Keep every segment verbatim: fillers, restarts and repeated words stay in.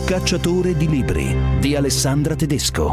Cacciatore di libri di Alessandra Tedesco.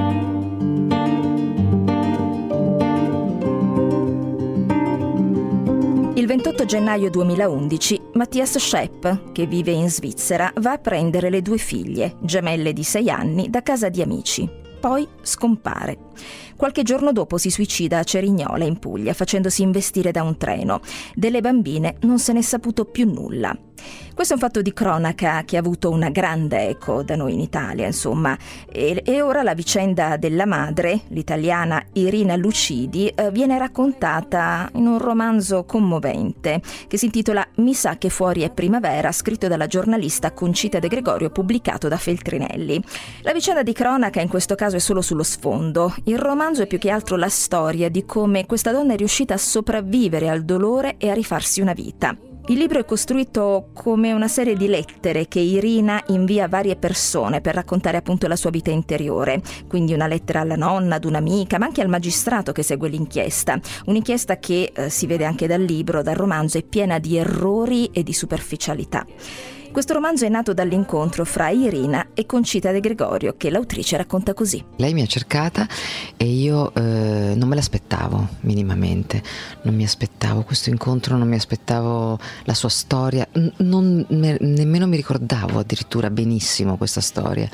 Il ventotto gennaio duemilaundici Matthias Schepp, che vive in Svizzera, va a prendere le due figlie, gemelle di sei anni, da casa di amici. Poi scompare. Qualche giorno dopo si suicida a Cerignola, in Puglia, facendosi investire da un treno. Delle bambine non se n'è saputo più nulla. Questo è un fatto di cronaca che ha avuto una grande eco da noi in Italia, insomma. E, e ora la vicenda della madre, l'italiana Irina Lucidi, eh, viene raccontata in un romanzo commovente che si intitola Mi sa che fuori è primavera, scritto dalla giornalista Concita De Gregorio, pubblicato da Feltrinelli. La vicenda di cronaca in questo caso è solo sullo sfondo. Il romanzo è più che altro la storia di come questa donna è riuscita a sopravvivere al dolore e a rifarsi una vita. Il libro è costruito come una serie di lettere che Irina invia a varie persone per raccontare appunto la sua vita interiore. Quindi una lettera alla nonna, ad un'amica, ma anche al magistrato che segue l'inchiesta. Un'inchiesta che, eh, si vede anche dal libro, dal romanzo, è piena di errori e di superficialità. Questo romanzo è nato dall'incontro fra Irina e Concita De Gregorio, che l'autrice racconta così. Lei mi ha cercata e io eh, non me l'aspettavo minimamente, non mi aspettavo questo incontro, non mi aspettavo la sua storia, N- non me, nemmeno mi ricordavo addirittura benissimo questa storia.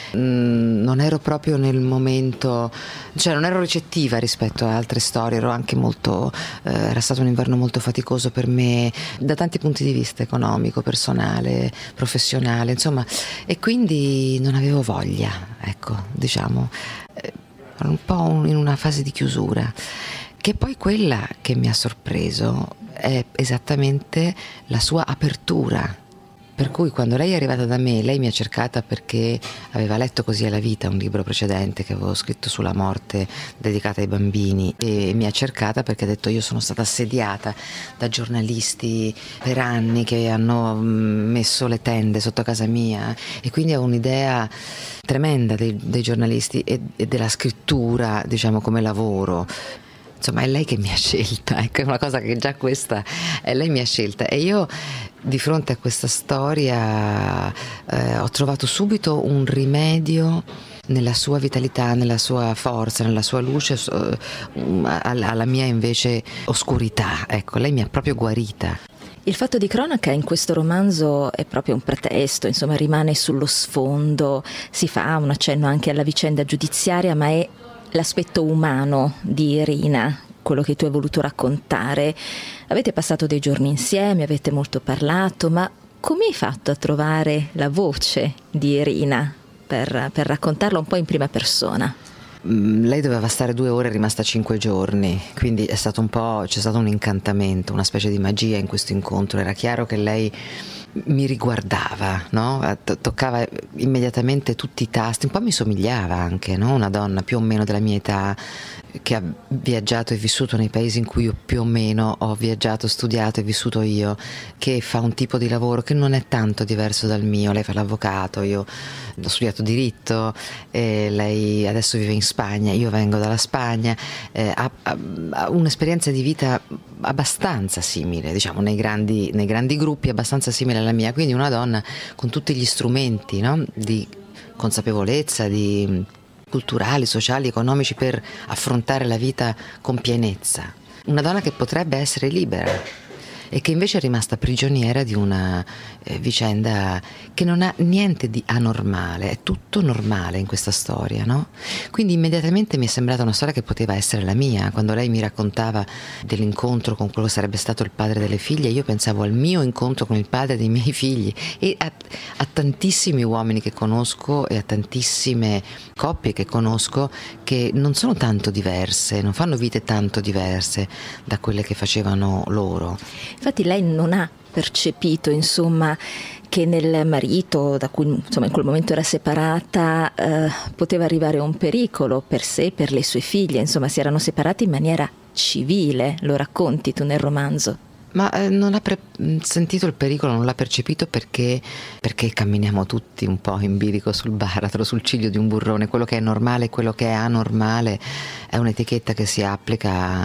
Mm, non ero proprio nel momento, cioè non ero ricettiva rispetto a altre storie, ero anche molto, eh, era stato un inverno molto faticoso per me da tanti punti di vista, economico, personale, professionale, insomma, e quindi non avevo voglia, ecco, diciamo, eh, un po' in una fase di chiusura, che poi quella che mi ha sorpreso è esattamente la sua apertura. Per cui quando lei è arrivata da me, lei mi ha cercata perché aveva letto Così è la vita, un libro precedente che avevo scritto sulla morte dedicata ai bambini, e mi ha cercata perché ha detto: io sono stata assediata da giornalisti per anni che hanno messo le tende sotto casa mia, e quindi ho un'idea tremenda dei, dei giornalisti e, e della scrittura, diciamo, come lavoro. Insomma, è lei che mi ha scelta, ecco, è una cosa che già questa, è lei mi ha scelta, e io di fronte a questa storia eh, ho trovato subito un rimedio nella sua vitalità, nella sua forza, nella sua luce, eh, alla mia invece oscurità. Ecco, lei mi ha proprio guarita. Il fatto di cronaca in questo romanzo è proprio un pretesto, insomma, rimane sullo sfondo, si fa un accenno anche alla vicenda giudiziaria, ma è l'aspetto umano di Irina, quello che tu hai voluto raccontare. Avete passato dei giorni insieme, avete molto parlato, ma come hai fatto a trovare la voce di Irina per, per raccontarla un po' in prima persona? Lei doveva stare due ore, è rimasta cinque giorni, quindi è stato un po', c'è stato un incantamento, una specie di magia in questo incontro. Era chiaro che lei mi riguardava, no? Toccava immediatamente tutti i tasti, un po' mi somigliava anche, no? Una donna più o meno della mia età, che ha viaggiato e vissuto nei paesi in cui io più o meno ho viaggiato, studiato e vissuto io, che fa un tipo di lavoro che non è tanto diverso dal mio. Lei fa l'avvocato, io ho studiato diritto, e lei adesso vive in Spagna, io vengo dalla Spagna, eh, ha, ha, ha un'esperienza di vita abbastanza simile, diciamo, nei grandi, nei grandi gruppi, abbastanza simile alla mia, quindi una donna con tutti gli strumenti, no? Di consapevolezza, di culturali, sociali, economici, per affrontare la vita con pienezza. Una donna che potrebbe essere libera e che invece è rimasta prigioniera di una eh, vicenda che non ha niente di anormale, è tutto normale in questa storia, no? Quindi immediatamente mi è sembrata una storia che poteva essere la mia. Quando lei mi raccontava dell'incontro con quello che sarebbe stato il padre delle figlie, io pensavo al mio incontro con il padre dei miei figli, e a, a tantissimi uomini che conosco e a tantissime coppie che conosco che non sono tanto diverse, non fanno vite tanto diverse da quelle che facevano loro. Infatti lei non ha percepito, insomma, che nel marito, da cui insomma in quel momento era separata, eh, poteva arrivare un pericolo per sé e per le sue figlie. Insomma, si erano separati in maniera civile, lo racconti tu nel romanzo. Ma eh, non ha pre- sentito il pericolo, non l'ha percepito perché, perché camminiamo tutti un po' in bilico sul baratro, sul ciglio di un burrone. Quello che è normale e quello che è anormale è un'etichetta che si applica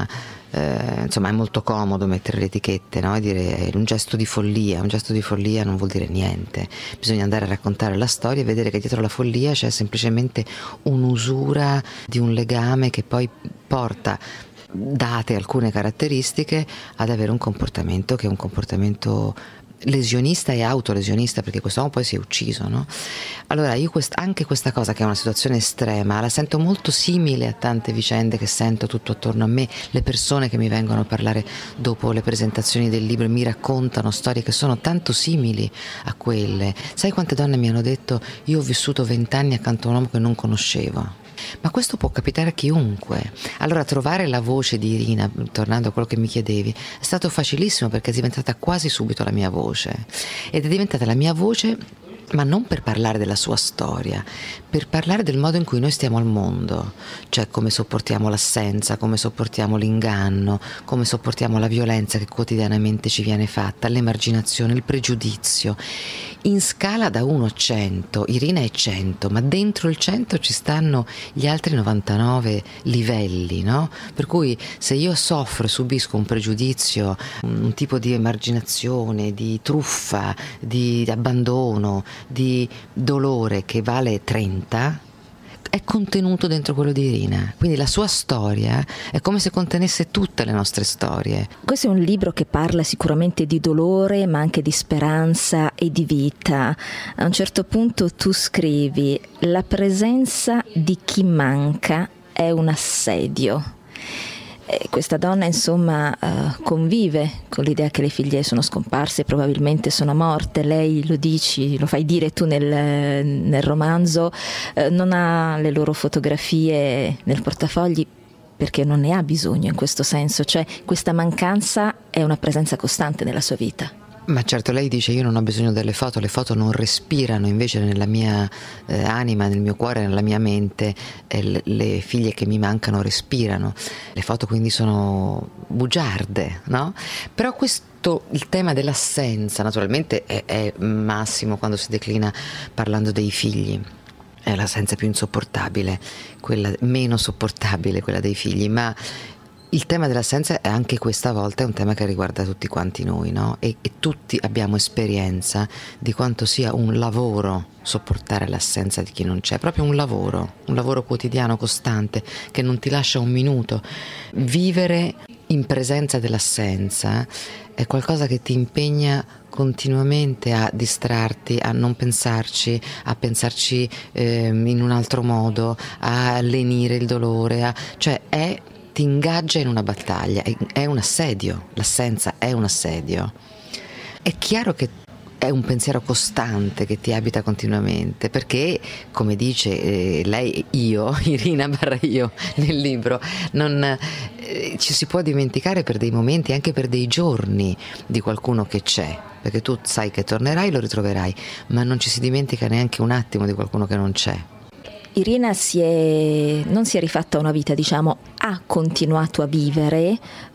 eh, insomma è molto comodo mettere le etichette, no? E dire un gesto di follia, un gesto di follia non vuol dire niente, bisogna andare a raccontare la storia e vedere che dietro la follia c'è semplicemente un'usura di un legame che poi porta, date alcune caratteristiche, ad avere un comportamento che è un comportamento lesionista e autolesionista, perché quest'uomo poi si è ucciso, no? Allora io quest- anche questa cosa, che è una situazione estrema, la sento molto simile a tante vicende che sento tutto attorno a me, le persone che mi vengono a parlare dopo le presentazioni del libro e mi raccontano storie che sono tanto simili a quelle. Sai quante donne mi hanno detto: io ho vissuto vent'anni accanto a un uomo che non conoscevo? Ma questo può capitare a chiunque. Allora trovare la voce di Irina, tornando a quello che mi chiedevi, è stato facilissimo, perché è diventata quasi subito la mia voce, ed è diventata la mia voce, ma non per parlare della sua storia, per parlare del modo in cui noi stiamo al mondo, cioè come sopportiamo l'assenza, come sopportiamo l'inganno, come sopportiamo la violenza che quotidianamente ci viene fatta, l'emarginazione, il pregiudizio. In scala da uno a cento, Irina è cento, ma dentro il cento ci stanno gli altri novantanove livelli, no? Per cui se io soffro e subisco un pregiudizio, un tipo di emarginazione, di truffa, di abbandono, di dolore che vale trenta, è contenuto dentro quello di Irina. Quindi la sua storia è come se contenesse tutte le nostre storie. Questo è un libro che parla sicuramente di dolore, ma anche di speranza e di vita. A un certo punto tu scrivi: la presenza di chi manca è un assedio. E questa donna, insomma, uh, convive con l'idea che le figlie sono scomparse, probabilmente sono morte. Lei, lo dici, lo fai dire tu nel, nel romanzo, uh, non ha le loro fotografie nel portafogli perché non ne ha bisogno, in questo senso. Cioè, questa mancanza è una presenza costante nella sua vita. Ma certo, lei dice: io non ho bisogno delle foto, le foto non respirano, invece nella mia eh, anima, nel mio cuore, nella mia mente, eh, le, le figlie che mi mancano respirano. Le foto quindi sono bugiarde, no? Però questo, il tema dell'assenza, naturalmente è, è massimo quando si declina parlando dei figli. È l'assenza più insopportabile, quella meno sopportabile, quella dei figli, ma il tema dell'assenza è anche questa volta è un tema che riguarda tutti quanti noi, no? E, e tutti abbiamo esperienza di quanto sia un lavoro sopportare l'assenza di chi non c'è, proprio un lavoro, un lavoro quotidiano, costante, che non ti lascia un minuto. Vivere in presenza dell'assenza è qualcosa che ti impegna continuamente a distrarti, a non pensarci, a pensarci eh, in un altro modo, a lenire il dolore, a, cioè è ti ingaggia in una battaglia, è un assedio, l'assenza è un assedio. È chiaro che è un pensiero costante che ti abita continuamente, perché, come dice eh, lei, io, Irina barra io nel libro, non eh, ci si può dimenticare per dei momenti, anche per dei giorni, di qualcuno che c'è, perché tu sai che tornerai, lo ritroverai, ma non ci si dimentica neanche un attimo di qualcuno che non c'è. Irina si è, non si è rifatta una vita, diciamo, ha continuato a vivere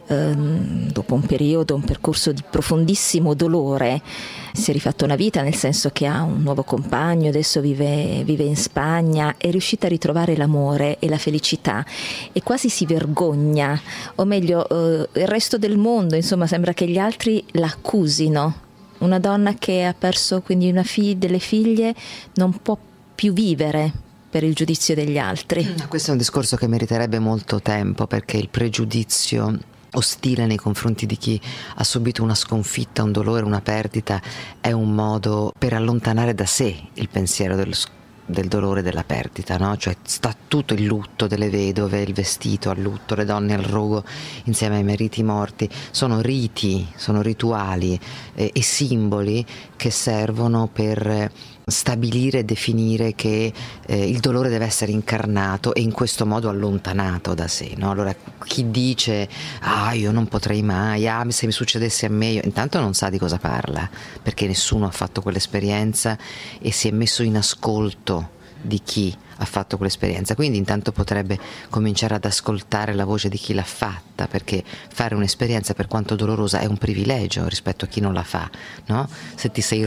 ehm, dopo un periodo, un percorso di profondissimo dolore. Si è rifatta una vita nel senso che ha un nuovo compagno, adesso vive, vive in Spagna, è riuscita a ritrovare l'amore e la felicità e quasi si vergogna, o meglio eh, il resto del mondo, insomma, sembra che gli altri la accusino. Una donna che ha perso quindi una figlia, delle figlie, non può più vivere per il giudizio degli altri. Questo è un discorso che meriterebbe molto tempo, perché il pregiudizio ostile nei confronti di chi ha subito una sconfitta, un dolore, una perdita, è un modo per allontanare da sé il pensiero del, del dolore, della perdita, no? Cioè sta tutto il lutto delle vedove, il vestito al lutto, le donne al rogo insieme ai mariti morti. Sono riti, sono rituali eh, e simboli che servono per stabilire e definire che eh, il dolore deve essere incarnato e in questo modo allontanato da sé, no? Allora chi dice ah io non potrei mai, ah se mi succedesse a me, io, intanto non sa di cosa parla, perché nessuno ha fatto quell'esperienza e si è messo in ascolto di chi ha fatto quell'esperienza, quindi intanto potrebbe cominciare ad ascoltare la voce di chi l'ha fatta, perché fare un'esperienza, per quanto dolorosa, è un privilegio rispetto a chi non la fa, no? Se ti sei rotto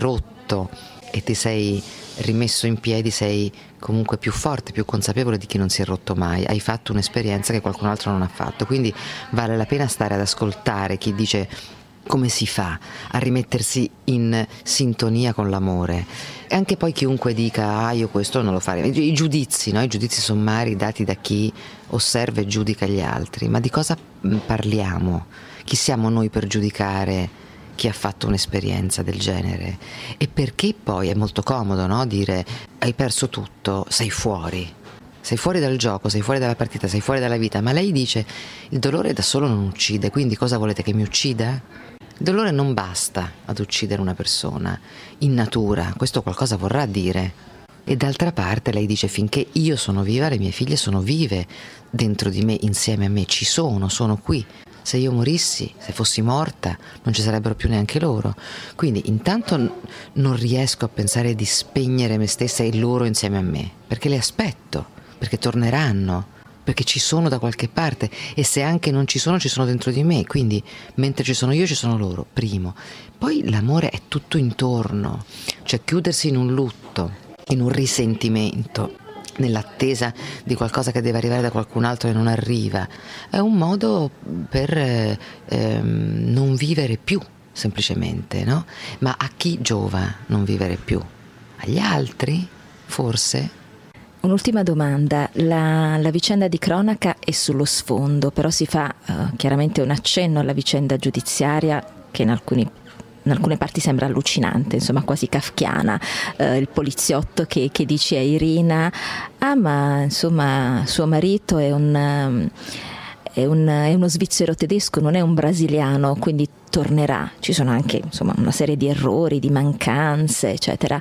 rotto e ti sei rimesso in piedi, sei comunque più forte, più consapevole di chi non si è rotto mai. Hai fatto un'esperienza che qualcun altro non ha fatto, quindi vale la pena stare ad ascoltare chi dice come si fa a rimettersi in sintonia con l'amore. E anche poi chiunque dica ah io questo non lo farei, i giudizi, no? I giudizi sommari dati da chi osserva e giudica gli altri. Ma di cosa parliamo? Chi siamo noi per giudicare chi ha fatto un'esperienza del genere? E perché poi è molto comodo, no? Dire hai perso tutto, sei fuori, sei fuori dal gioco, sei fuori dalla partita, sei fuori dalla vita. Ma lei dice il dolore da solo non uccide, quindi cosa volete, che mi uccida? Il dolore non basta ad uccidere una persona in natura, questo qualcosa vorrà dire. E d'altra parte lei dice finché io sono viva, le mie figlie sono vive dentro di me, insieme a me, ci sono, sono qui. Se io morissi, se fossi morta, non ci sarebbero più neanche loro. Quindi intanto n- non riesco a pensare di spegnere me stessa e loro insieme a me, perché le aspetto, perché torneranno, perché ci sono da qualche parte, e se anche non ci sono, ci sono dentro di me. Quindi mentre ci sono io, ci sono loro, primo. Poi l'amore è tutto intorno, cioè chiudersi in un lutto, in un risentimento, nell'attesa di qualcosa che deve arrivare da qualcun altro e non arriva, è un modo per eh, ehm, non vivere più, semplicemente, no? Ma a chi giova non vivere più? Agli altri, forse? Un'ultima domanda, la, la vicenda di cronaca è sullo sfondo, però si fa uh, chiaramente un accenno alla vicenda giudiziaria che in alcuni in alcune parti sembra allucinante, insomma quasi kafkiana, eh, il poliziotto che, che dice a Irina ah ma insomma suo marito è un, um, è un è uno svizzero tedesco, non è un brasiliano, quindi tornerà. Ci sono anche insomma una serie di errori, di mancanze, eccetera.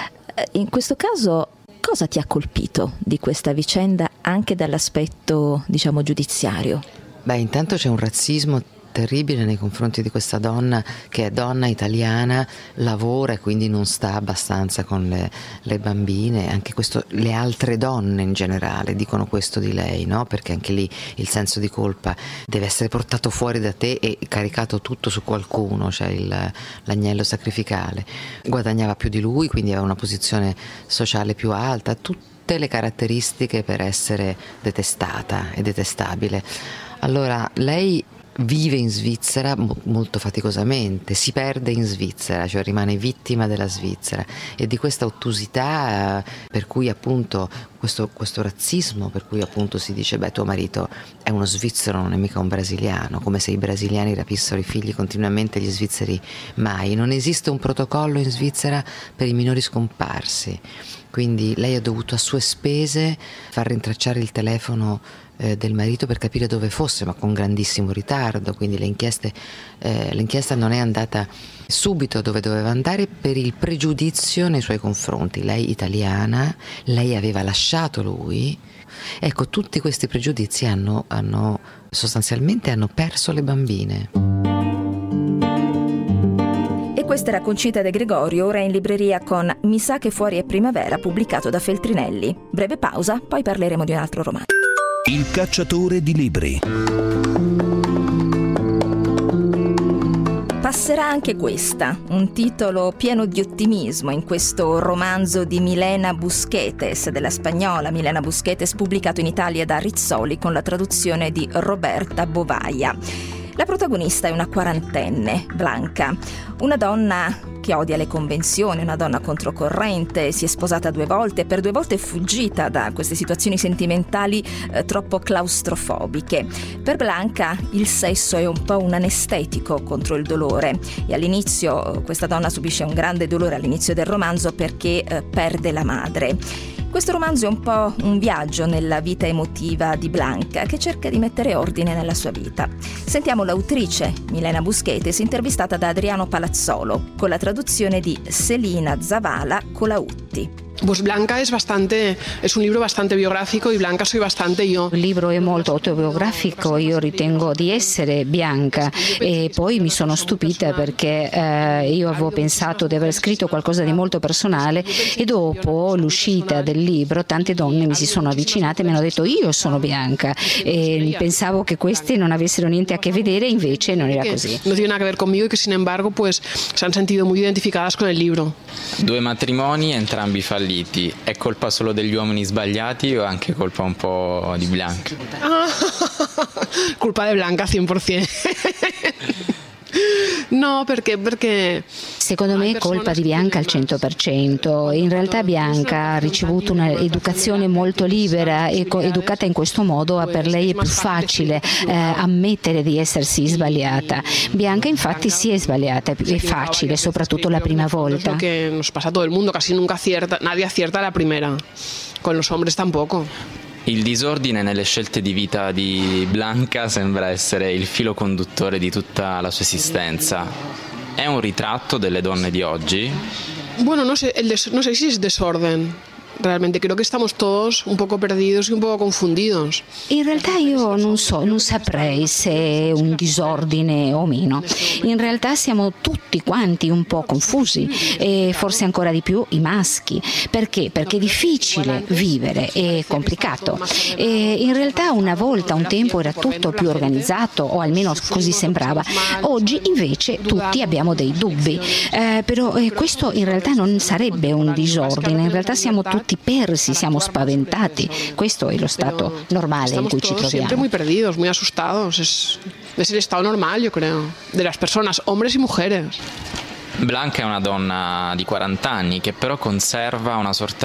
In questo caso cosa ti ha colpito di questa vicenda anche dall'aspetto diciamo giudiziario? Beh, intanto c'è un razzismo terribile nei confronti di questa donna che è donna italiana, lavora e quindi non sta abbastanza con le, le bambine. Anche questo, le altre donne in generale dicono questo di lei, no? Perché anche lì il senso di colpa deve essere portato fuori da te e caricato tutto su qualcuno, cioè il, l'agnello sacrificale. Guadagnava più di lui, quindi aveva una posizione sociale più alta, tutte le caratteristiche per essere detestata e detestabile. Allora lei vive in Svizzera molto faticosamente, si perde in Svizzera, cioè rimane vittima della Svizzera, e di questa ottusità per cui appunto questo, questo razzismo per cui appunto si dice beh tuo marito è uno svizzero, non è mica un brasiliano, come se i brasiliani rapissero i figli continuamente, gli svizzeri mai. Non esiste un protocollo in Svizzera per i minori scomparsi, quindi lei ha dovuto a sue spese far rintracciare il telefono del marito per capire dove fosse, ma con grandissimo ritardo, quindi le inchieste, eh, l'inchiesta non è andata subito dove doveva andare per il pregiudizio nei suoi confronti. Lei italiana, lei aveva lasciato lui, ecco, tutti questi pregiudizi hanno, hanno sostanzialmente hanno perso le bambine. E questa era Concita De Gregorio, ora in libreria con Mi sa che fuori è primavera, pubblicato da Feltrinelli. Breve pausa, poi parleremo di un altro romanzo. Il cacciatore di libri. Passerà anche questa, un titolo pieno di ottimismo in questo romanzo di Milena Busquetes, della spagnola Milena Busquetes, pubblicato in Italia da Rizzoli con la traduzione di Roberta Bovaglia. La protagonista è una quarantenne, Blanca, una donna che odia le convenzioni, una donna controcorrente, si è sposata due volte, per due volte è fuggita da queste situazioni sentimentali eh, troppo claustrofobiche. Per Blanca il sesso è un po' un anestetico contro il dolore e all'inizio questa donna subisce un grande dolore all'inizio del romanzo perché eh, perde la madre. Questo romanzo è un po' un viaggio nella vita emotiva di Blanca, che cerca di mettere ordine nella sua vita. Sentiamo l'autrice Milena Busquetes intervistata da Adriano Palazzolo con la traduzione di Selina Zavala Colautti. Pues Blanca es bastante, es un libro bastante biográfico y Blanca soy bastante io. Il libro è molto autobiografico, io ritengo di essere Bianca e poi mi sono stupita perché eh, io avevo pensato di aver scritto qualcosa di molto personale e dopo l'uscita del libro tante donne mi si sono avvicinate e mi hanno detto io sono Bianca e pensavo che queste non avessero niente a che vedere, invece non era così. No tiene nada que ver conmigo y que sin embargo pues se han sentido muy identificadas con el libro. Due matrimoni, entrambi falliti. È colpa solo degli uomini sbagliati o anche colpa un po' di Blanca? Ah, culpa di Blanca cien por ciento. No, perché, perché secondo me è colpa di Bianca al cento per cento. In realtà Bianca ha ricevuto un'educazione molto libera e educata in questo modo per lei è più facile eh, ammettere di essersi sbagliata. Bianca infatti si è sbagliata, è facile, soprattutto la prima volta. Lo que nos pasa a todo el mundo, casi nunca acierta, nadie acierta la primera, con los hombres tampoco. Il disordine nelle scelte di vita di Blanca sembra essere il filo conduttore di tutta la sua esistenza. È un ritratto delle donne di oggi? Bueno, no sé, el des- no sé si es desorden. Realmente creo che estamos todos un poco perdidos y un poco confundidos. In realtà io non so, non saprei se è un disordine o meno. In realtà siamo tutti quanti un po' confusi e forse ancora di più i maschi. Perché? Perché è difficile vivere, è complicato. E in realtà una volta, un tempo era tutto più organizzato, o almeno così sembrava. Oggi invece tutti abbiamo dei dubbi. Eh, però eh, questo in realtà non sarebbe un disordine, in realtà siamo tutti persi, siamo spaventati. Questo è lo stato normale in cui ci troviamo. Siempre muy perdidos, muy asustados. Es, es el estado normal, yo creo, de las personas, hombres y mujeres. Blanca è una donna di quaranta anni che però conserva una sorta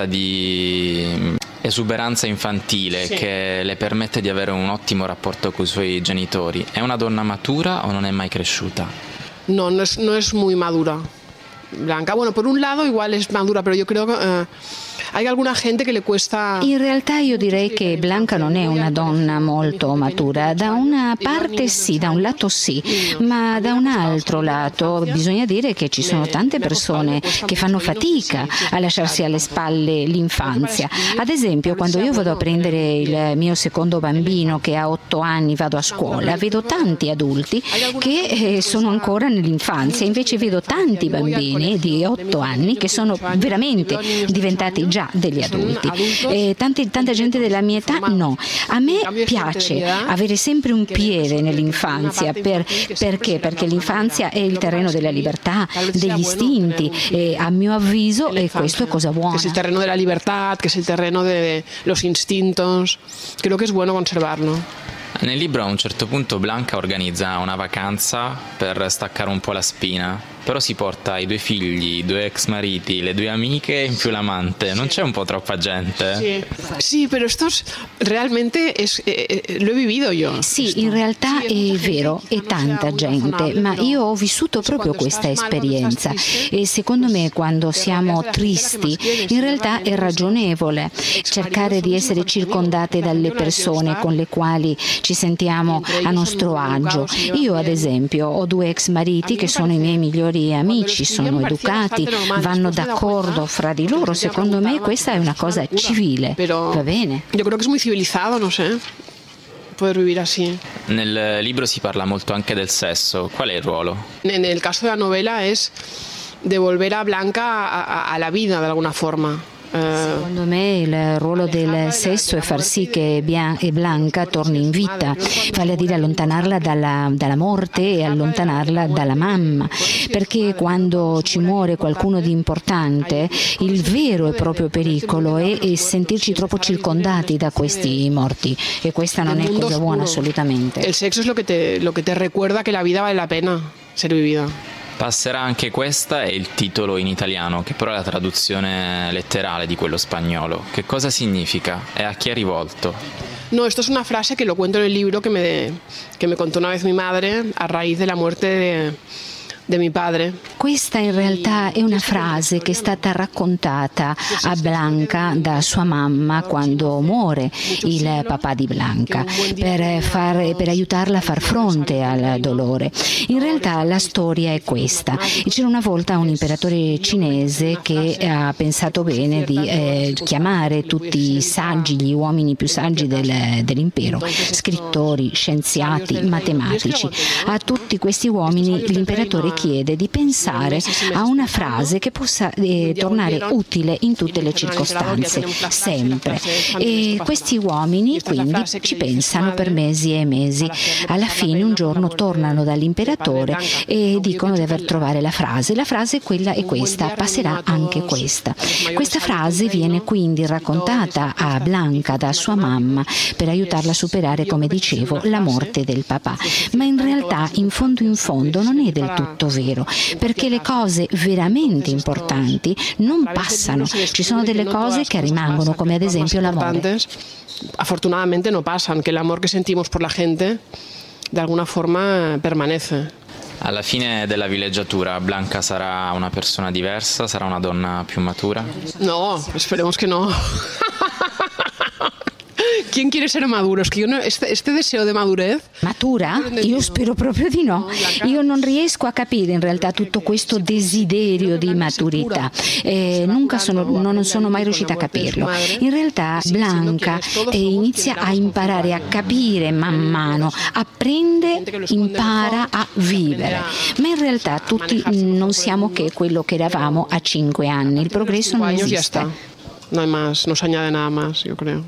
di esuberanza infantile sì. che le permette di avere un ottimo rapporto con i suoi genitori. È una donna matura o non è mai cresciuta? No, no es, no es muy madura. Blanca, bueno, por un lado igual es madura, pero yo creo que eh, hay alguna gente che le cuesta. In realtà io direi che Blanca non è una donna molto matura. Da una parte sì, da un lato sì, ma da un altro lato bisogna dire che ci sono tante persone che fanno fatica a lasciarsi alle spalle l'infanzia. Ad esempio, quando io vado a prendere il mio secondo bambino che ha otto anni, vado a scuola, vedo tanti adulti che sono ancora nell'infanzia, invece vedo tanti bambini di otto anni che sono veramente diventati già degli adulti e tanti, tanta gente della mia età no. A me piace avere sempre un piede nell'infanzia. Per, perché? Perché l'infanzia è il terreno della libertà, degli istinti e a mio avviso e questo è cosa buona. Che è il terreno della libertà, che è il terreno de los instintos. Creo que es bueno conservarlo. Nel libro a un certo punto Blanca organizza una vacanza per staccare un po' la spina, però si porta i due figli, i due ex mariti, le due amiche e in più l'amante. Non c'è un po' troppa gente? Sì, sì, però esto es, realmente es, eh, lo he vivido io. Sì, in realtà è vero, è tanta gente, ma io ho vissuto proprio questa esperienza e secondo me quando siamo tristi in realtà è ragionevole cercare di essere circondate dalle persone con le quali ci sentiamo a nostro agio. Io ad esempio ho due ex mariti che sono i miei migliori amici, sono educati, vanno d'accordo fra di loro. Secondo me questa è una cosa civile, va bene? Io credo che è molto civilizzato, non so, poter vivere così. Nel libro si parla molto anche del sesso. Qual è il ruolo? Nel caso della novela è devolver a Blanca alla vita, di alguna forma. Secondo me il ruolo del sesso è far sì che Blanca torni in vita, vale a dire allontanarla dalla, dalla morte e allontanarla dalla mamma, perché quando ci muore qualcuno di importante il vero e proprio pericolo è, è sentirci troppo circondati da questi morti e questa non è cosa buona assolutamente. Il sesso è lo che te, lo che te ricorda che la vita vale la pena essere vivida. Passerà anche questa è il titolo in italiano, che però è la traduzione letterale di quello spagnolo. Che cosa significa? E a chi è rivolto? No, esto es una frase que lo cuento en el libro que me, que me contó una vez mi madre a raíz de la muerte de, De mi padre. Questa in realtà è una frase che è stata raccontata a Blanca da sua mamma quando muore il papà di Blanca, per, far, per aiutarla a far fronte al dolore. In realtà la storia è questa. C'era una volta un imperatore cinese che ha pensato bene di eh, chiamare tutti i saggi, gli uomini più saggi del, dell'impero, scrittori, scienziati, matematici. A tutti questi uomini l'imperatore chiede di pensare a una frase che possa eh, tornare utile in tutte le circostanze, sempre. E questi uomini quindi ci pensano per mesi e mesi. Alla fine un giorno tornano dall'imperatore e dicono di aver trovato la frase. La frase è quella e questa, passerà anche questa. Questa frase viene quindi raccontata a Blanca da sua mamma per aiutarla a superare, come dicevo, la morte del papà. Ma in realtà, in fondo in fondo, non è del tutto vero, perché le cose veramente importanti non passano. Ci sono delle cose che rimangono, come ad esempio l'amore. Afortunadamente no pasan, que el amor que sentimos por la gente de alguna forma permanece. Alla fine della villeggiatura Blanca sarà una persona diversa, sarà una donna più matura? No, esperemos que no. ¿Quién quiere ser maduro? Es que io no, este, este deseo de madurez. Matura? Io spero proprio di no. Io non riesco a capire in realtà tutto questo desiderio di maturità. Eh, nunca sono, non sono mai riuscita a capirlo. In realtà Blanca eh, inizia a imparare a capire man mano, apprende, impara a vivere. Ma in realtà tutti non siamo che quello che eravamo a cinque anni. Il progresso non esiste. No hay más, no se añade nada más, yo creo.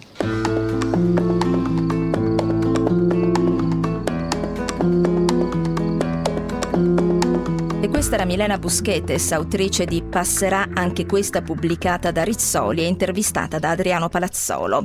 E questa era Milena Busquetes, autrice di Passerà anche questa, pubblicata da Rizzoli e intervistata da Adriano Palazzolo.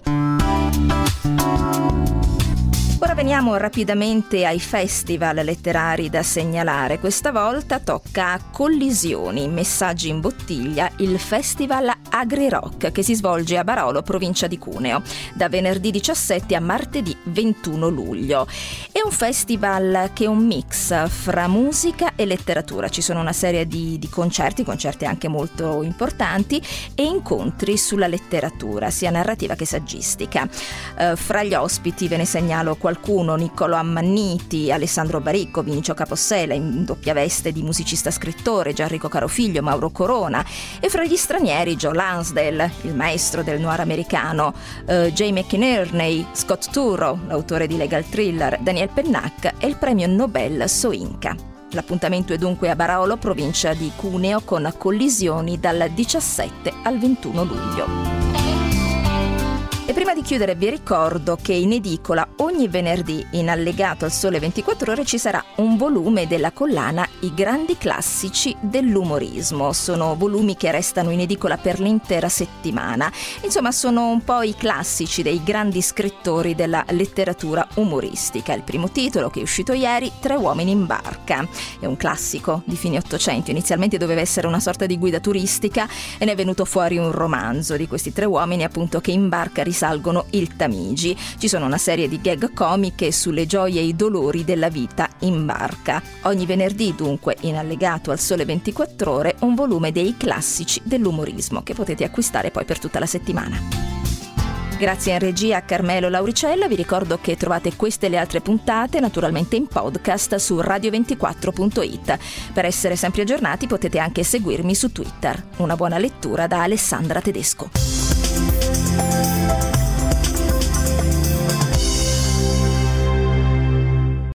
Ora veniamo rapidamente ai festival letterari da segnalare. Questa volta tocca a Collisioni, Messaggi in bottiglia, il festival Agri-Rock che si svolge a Barolo, provincia di Cuneo, da venerdì diciassette a martedì ventuno luglio. È un festival che è un mix fra musica e letteratura. Ci sono una serie di, di concerti, concerti anche molto importanti, e incontri sulla letteratura, sia narrativa che saggistica. Eh, fra gli ospiti ve ne segnalo qualcuno: Niccolò Ammanniti, Alessandro Baricco, Vinicio Capossela in doppia veste di musicista scrittore, Gianrico Carofiglio, Mauro Corona, e fra gli stranieri Joe Lansdale, il maestro del noir americano, uh, Jay McInerney, Scott Turow, l'autore di Legal Thriller, Daniel Pennac e il premio Nobel Soinka. L'appuntamento è dunque a Barolo, provincia di Cuneo, con Collisioni dal diciassette al ventuno luglio. E prima di chiudere vi ricordo che in edicola ogni venerdì, in allegato al Sole ventiquattro Ore, ci sarà un volume della collana I grandi classici dell'umorismo. Sono volumi che restano in edicola per l'intera settimana. Insomma, sono un po' i classici dei grandi scrittori della letteratura umoristica. Il primo titolo, che è uscito ieri, Tre uomini in barca. È un classico di fine Ottocento. Inizialmente doveva essere una sorta di guida turistica e ne è venuto fuori un romanzo di questi tre uomini, appunto, che in barca risalgono il Tamigi. Ci sono una serie di gag comiche sulle gioie e i dolori della vita in barca. Ogni venerdì, dunque, in allegato al Sole ventiquattro Ore, un volume dei classici dell'umorismo che potete acquistare poi per tutta la settimana. Grazie in regia a Carmelo Lauricella. Vi ricordo che trovate queste e le altre puntate naturalmente in podcast su radio ventiquattro punto it. Per essere sempre aggiornati potete anche seguirmi su Twitter. Una buona lettura da Alessandra Tedesco.